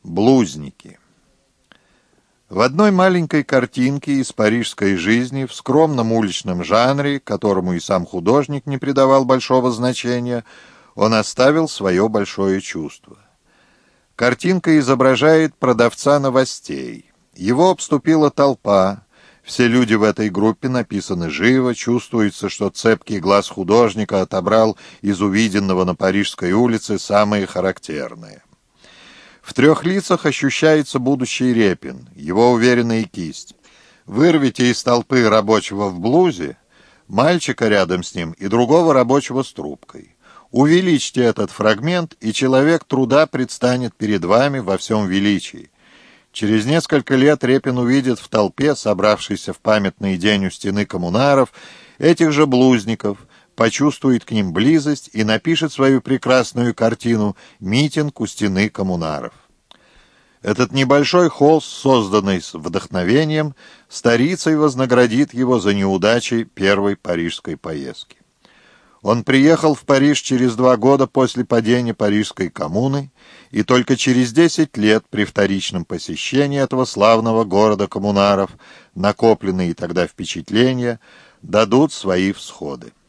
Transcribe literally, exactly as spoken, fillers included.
Блузники. В одной маленькой картинке из парижской жизни, в скромном уличном жанре, которому и сам художник не придавал большого значения, он оставил свое большое чувство. Картинка изображает продавца новостей. Его обступила толпа. Все люди в этой группе написаны живо, чувствуется, что цепкий глаз художника отобрал из увиденного на Парижской улице самые характерные. В трех лицах ощущается будущий Репин, его уверенная кисть. Вырвите из толпы рабочего в блузе, мальчика рядом с ним и другого рабочего с трубкой. Увеличьте этот фрагмент, и человек труда предстанет перед вами во всем величии. Через несколько лет Репин увидит в толпе, собравшейся в памятный день у стены коммунаров, этих же блузников, почувствует к ним близость и напишет свою прекрасную картину «Митинг у стены коммунаров». Этот небольшой холст, созданный с вдохновением, старицей вознаградит его за неудачи первой парижской поездки. Он приехал в Париж через два года после падения Парижской коммуны, и только через десять лет при вторичном посещении этого славного города коммунаров накопленные тогда впечатления дадут свои всходы.